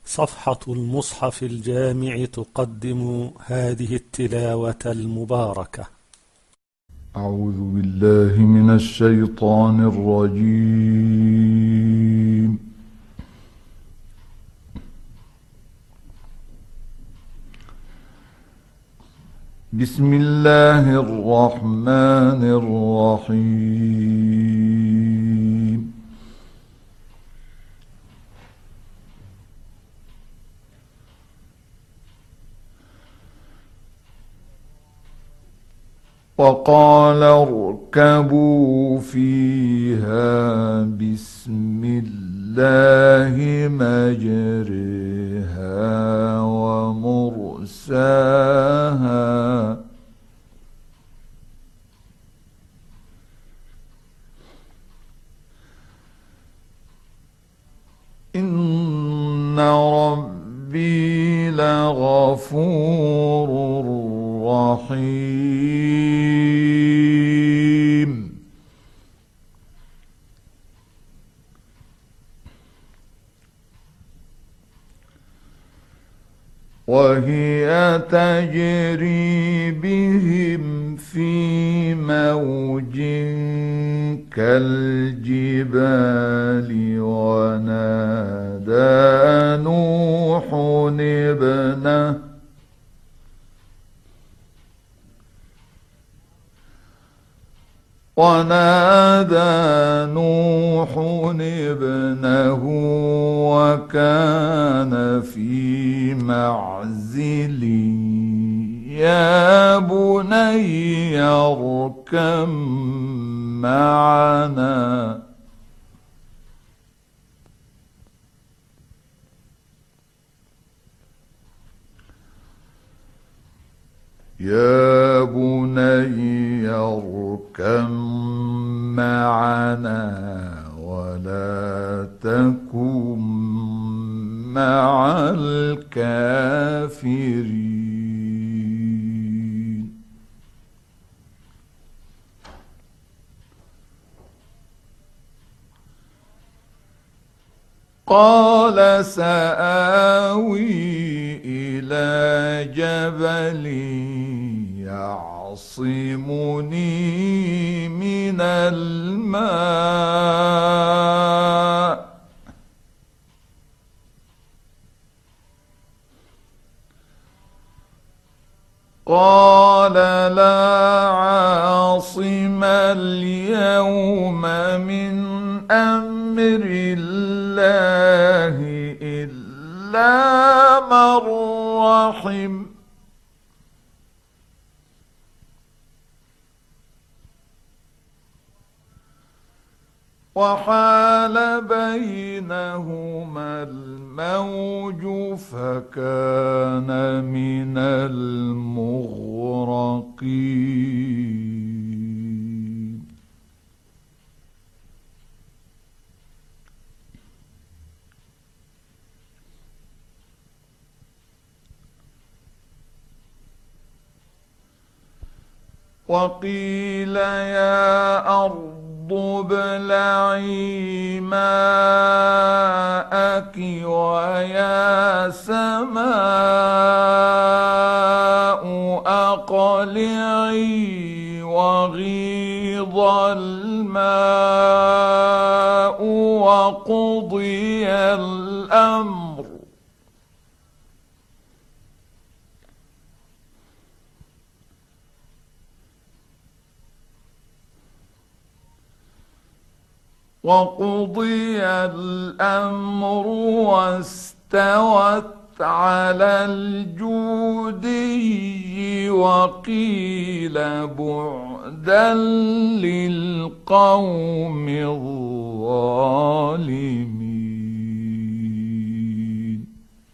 صفحة المصحف الجامع تقدم هذه التلاوة المباركة. أعوذ بالله من الشيطان الرجيم. بسم الله الرحمن الرحيم. وقال اركبوا فيها بسم الله مجرها ومرساها إن ربي لغفور رحيم. وهي تجري بهم في موج كالجبال ونادى نوح ابنه وكان في معزل يا بني اركب معنا ولا تكن مع الكافرين. قال سآوي إلى جبل يعصمني من الماء قال لا عاصم اليوم من أمر الله إلا من رحم وحال بينهما الموج فكان من المغرقين. وقيل يا أرض ابلعي ماءك ويا سماء أقلعي وغيض الماء وقضي الأمر واستوت على الجودي وقيل بعدا للقوم الظالمين.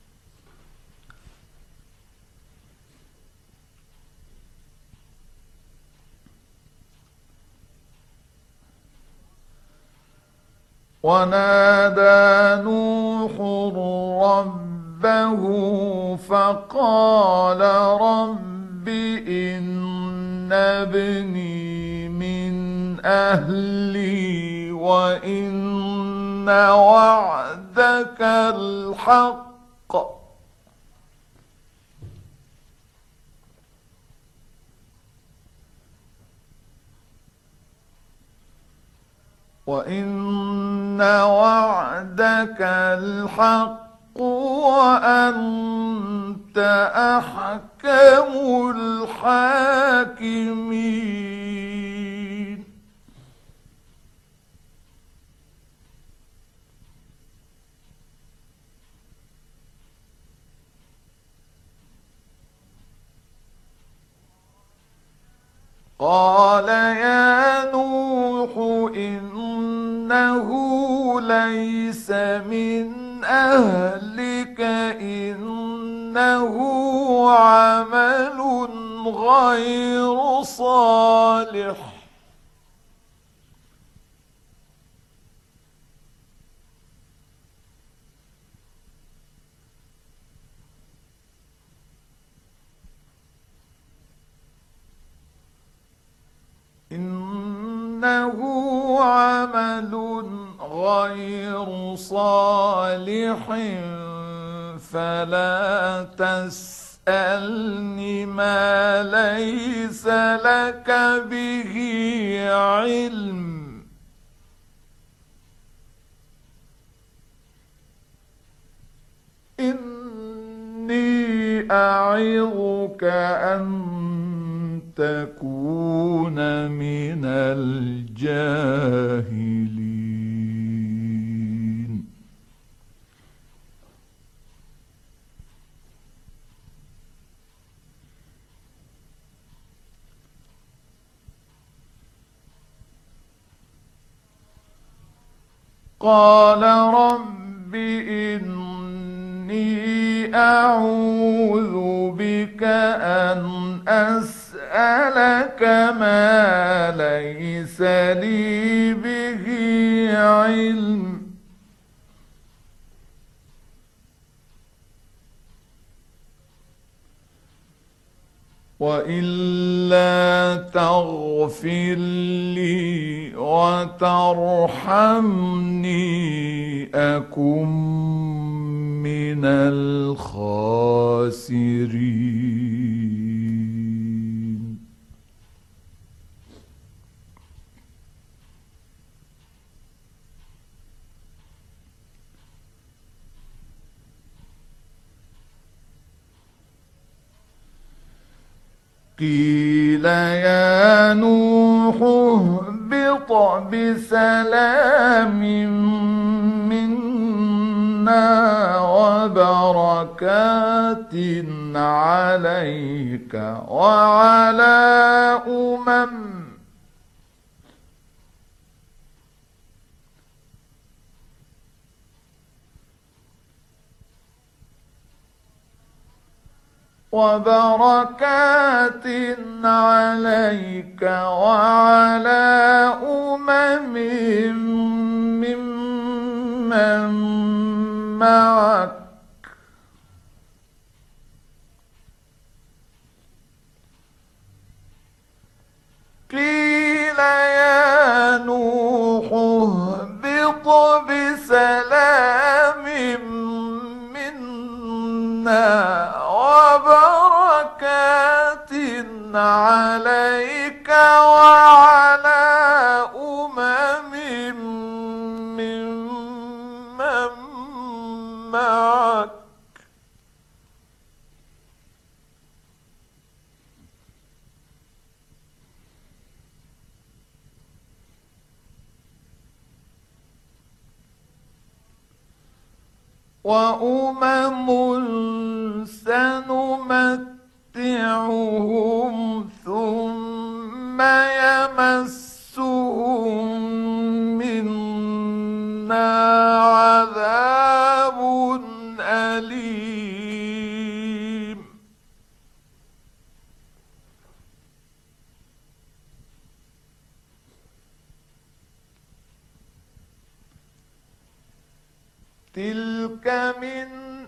ونادى نوح ربه فقال رب إن ابني من أهلي وإن وعدك الحق وإن وعدك الحق وأنت أحكم الحاكمين. قال يا نوح إنه ليس من أهلك إنه عمل غير صالح إنه عمل غير صالح فلا تسألني ما ليس لك به علم إني أعظك أن تكون من الجاهلين. قال رب إني أعوذ بك أن أسألك ما ليس لي به علم وإلا تغفر لي وترحمني أكن من الخاسرين. قيل يا نوح اهبط بسلام منا وبركات عليك وعلى وبركات عليك وعلى ممن معك قيل يا نوح اهبط بسلام منا وبركات عليك وعلى ممن معك سنمتعهم ثم يمسهم منا عذاب أليم. تلك من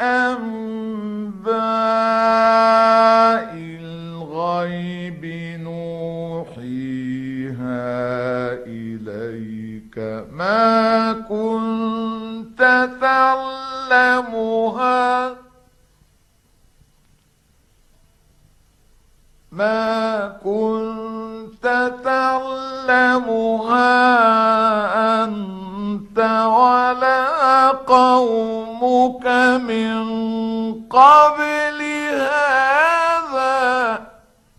أنباء الغيب نوحيها إليك ما كنت تعلمها أنت ولا قومك من قبل هذا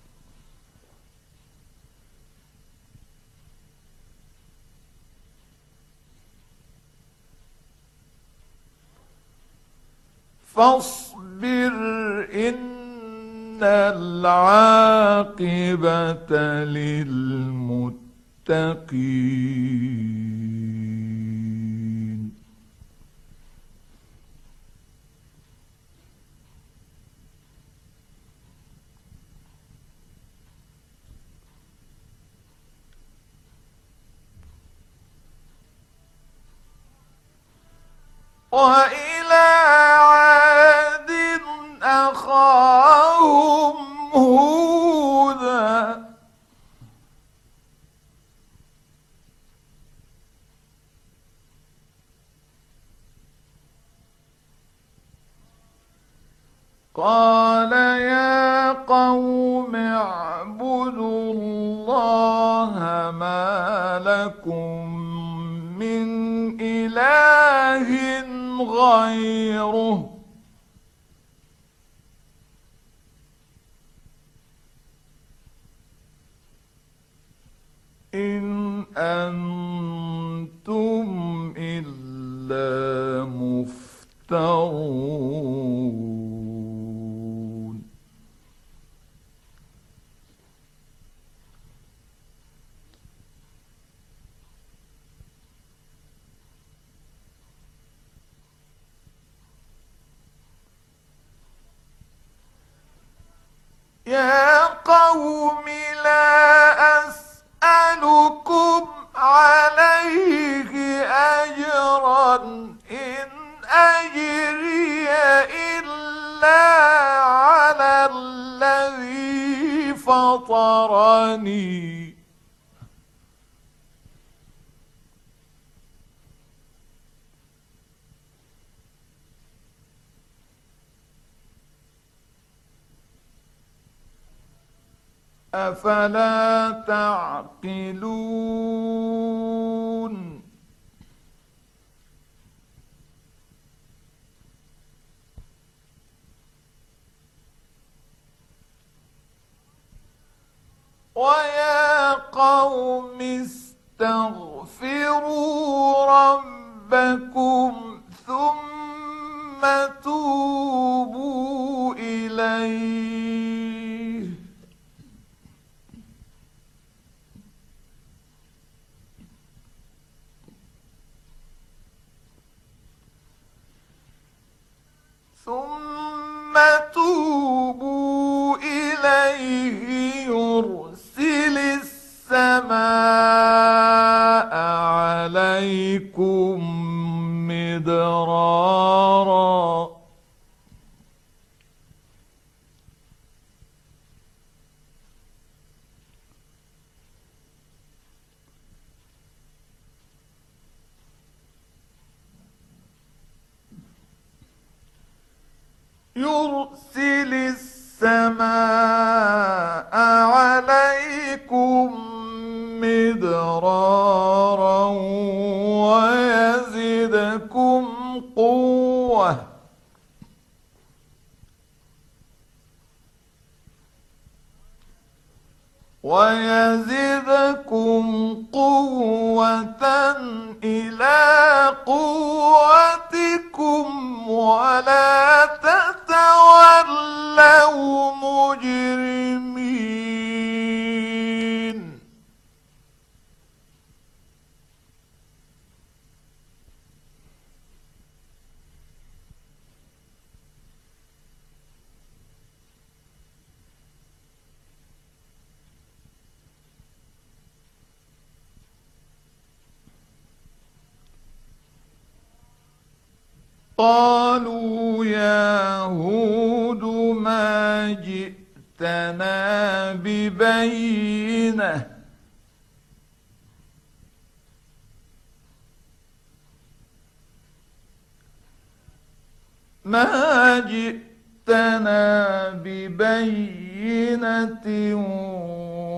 فاصبر إن العاقبة للمتقين وإلى عاد أخاهم هودا قال يا قوم اعبدوا الله ما لكم من إله غيره إن أنتم إلا مفترون يا قوم لا أسألكم عليه أجرا إن أجري إلا على الذي فطرني أفلا تعقلون ويا قوم استغفروا ربكم ثم توبوا إليه يرسل السماء عليكم مدرارا يرسل السماء عليكم مدرارا ويزدكم قوة إلى قوتكم ولا تتولوا مجرمين قالوا يا هود ما جئتنا ببينة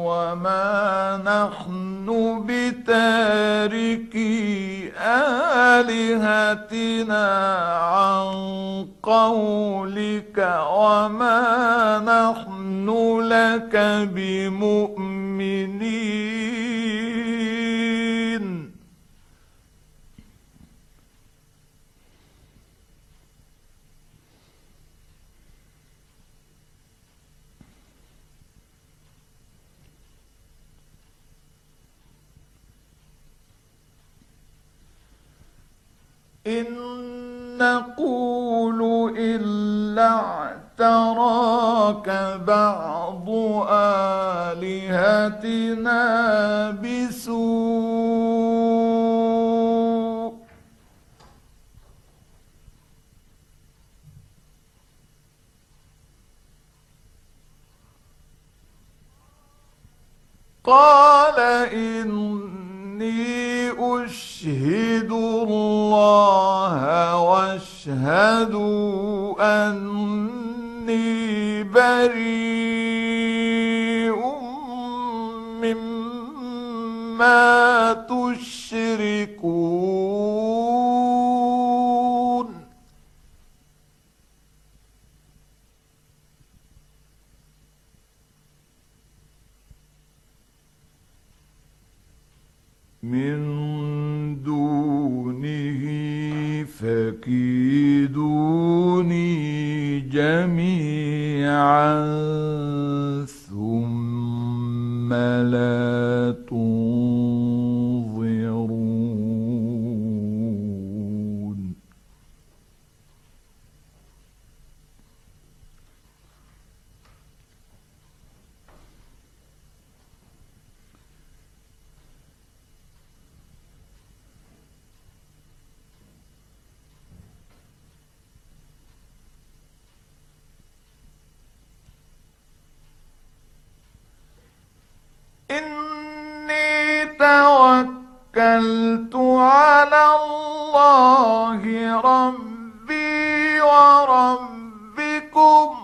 وما نحن بتاركي آلهتنا عن قولك وما نحن لك بمؤمنين. إن نقول إلا اعتراك بعض آلهتنا بسوء قال إني أشهد الله واشهدوا أني بريء مما تشركون. من دونه فكيدوني جميعا ثم لا تنظرون. إني توكلت على الله ربي وربكم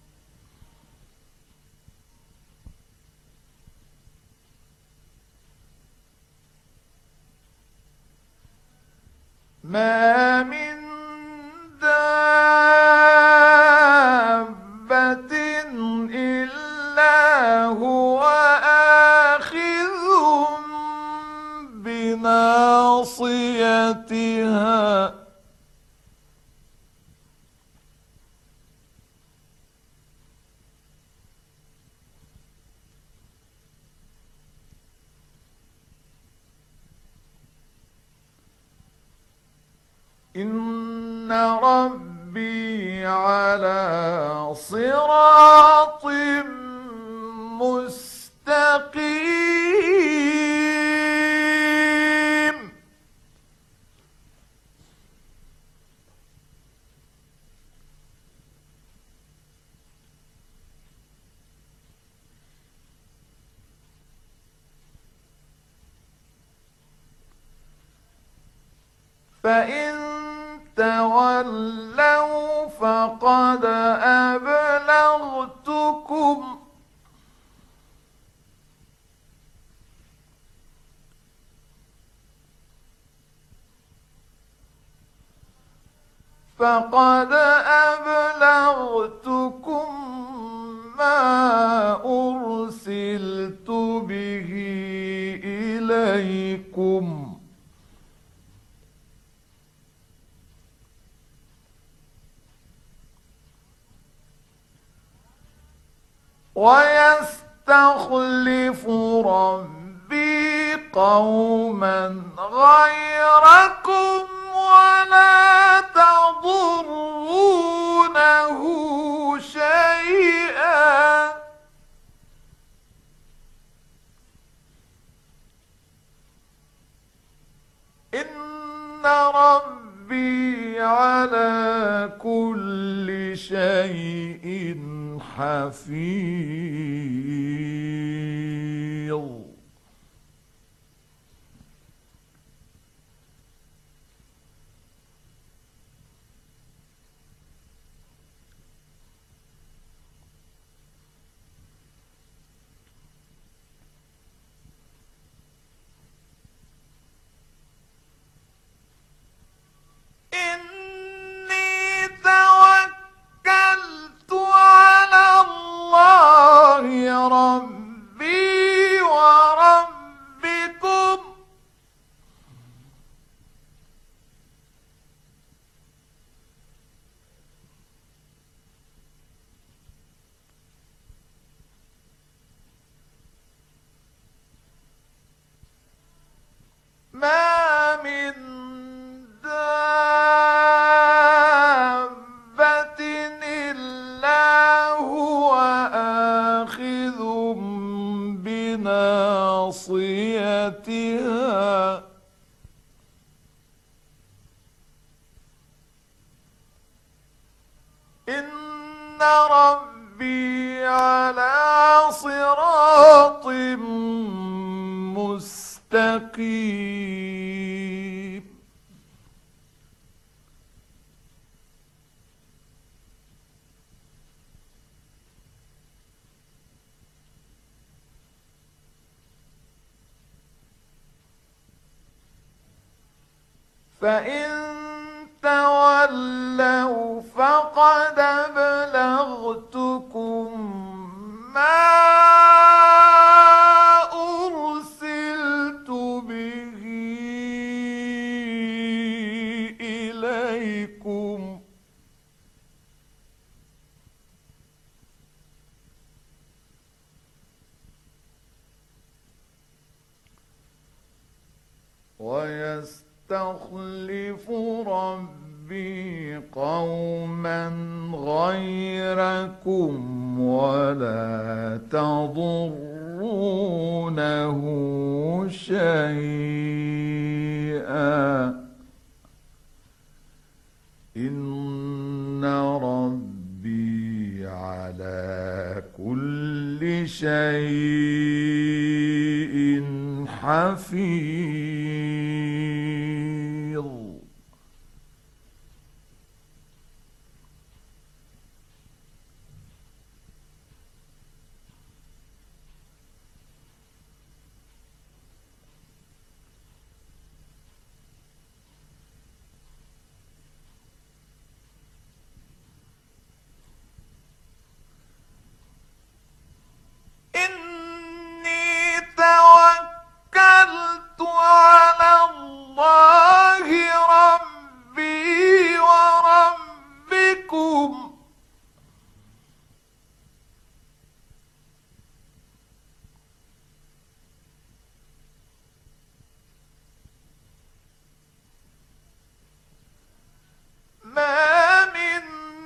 ما من دابة إلا هو آخذ بناصيتها إن ربي على صراط مستقيم. فإن تولوا فقد أبلغتكم ما أرسلت به إليكم ويستخلف ربي قوما غيركم ولا تضرونه شيئا إن ربي على كل شيء حفيظ. ربي على صراط مستقيم. فإن تولوا فقد أبلغتكم ما أرسلت به إليكم، ويستخلف ربي قوما غيركم ولا تضرونه شيئا، إن ربي على كل شيء حفيظ. إني توكلت على الله ربي وربكم، ما من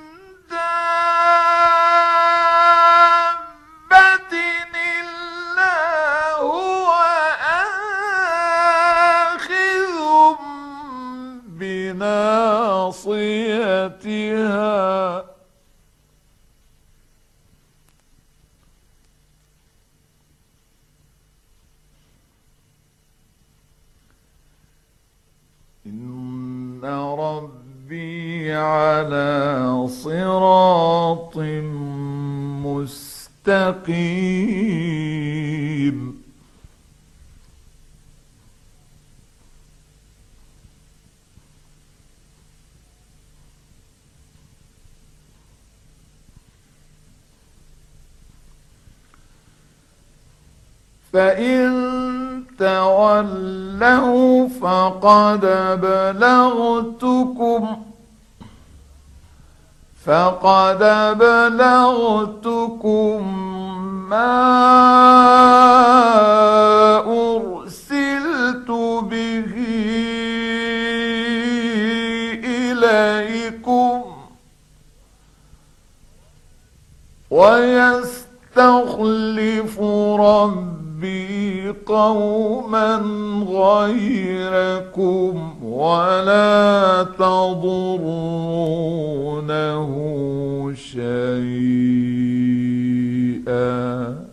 دابة إلا هو آخذ بناصيتها، إن ربي على صراط مستقيم. فإن تولوا فقد أبلغتكم ما أرسلت به إليكم، ويستخلف ربي قوما غيركم ولا تضرونه شيئا،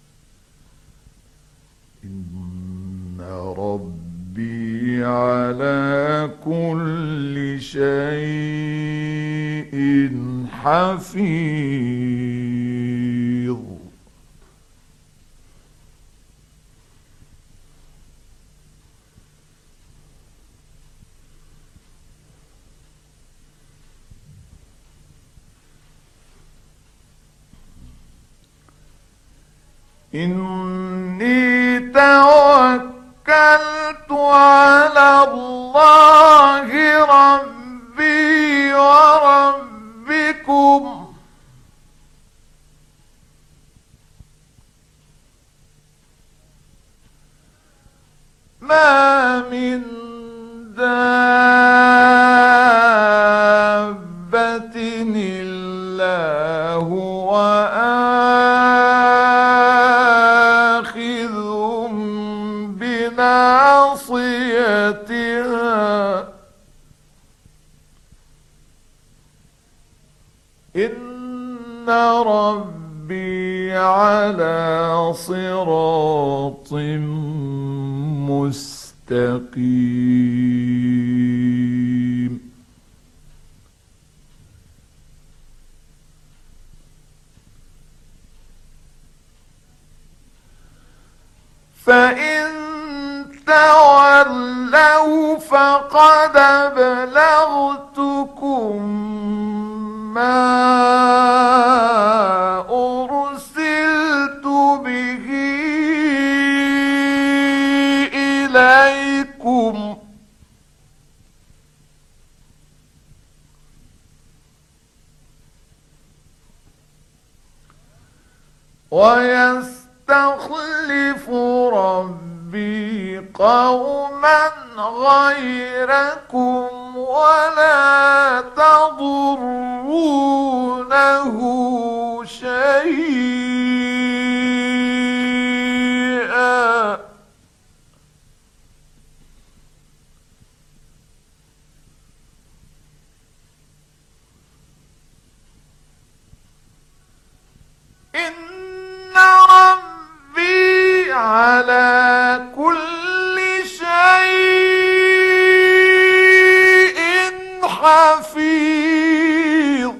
إن ربي على كل شيء حفيظ. إني توكلت على الله ربي وربكم، ما من دابة إلا هو آخذ بناصيتها، إن ربي على صراط مستقيم. فإن تولوا فقد أبلغتكم ما أرسلت به إليكم، ويستخلف ربي قوما غيركم ولا تضرونه شيئا. إن ربي على كل شيء حفيظ.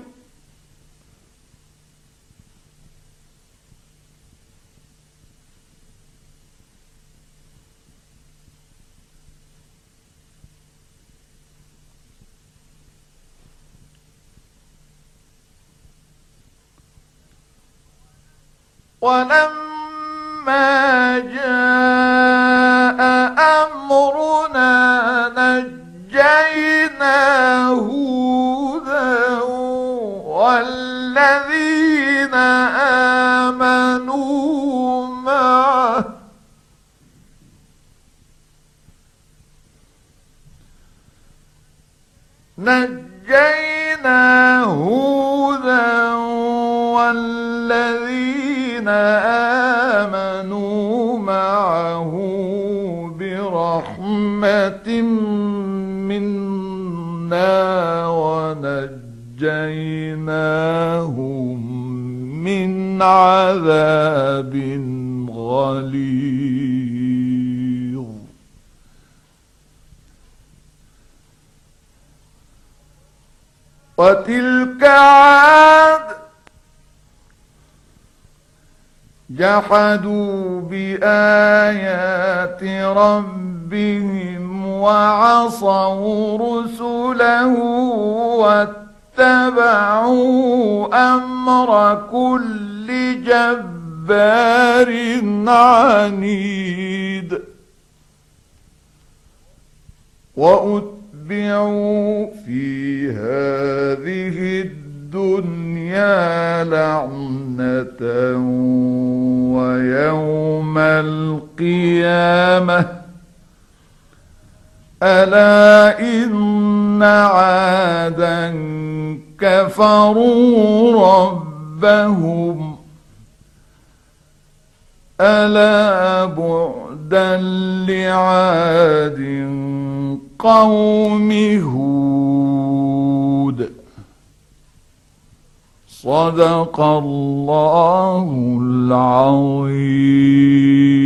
ولما جاء أمرنا نجينا هودا والذين آمنوا معه والذين آمنوا معه برحمة منا ونجيناهم من عذاب غليظ. وتلك عاد جحدوا بآيات ربهم وعصوا رسله واتبعوا أمر كل جبار عنيد. وأتبعوا في هذه الدنيا لعنة ويوم القيامة ألا إن عادا كفروا ربهم ألا بعدا لعاد قوم هود. صدق الله العظيم.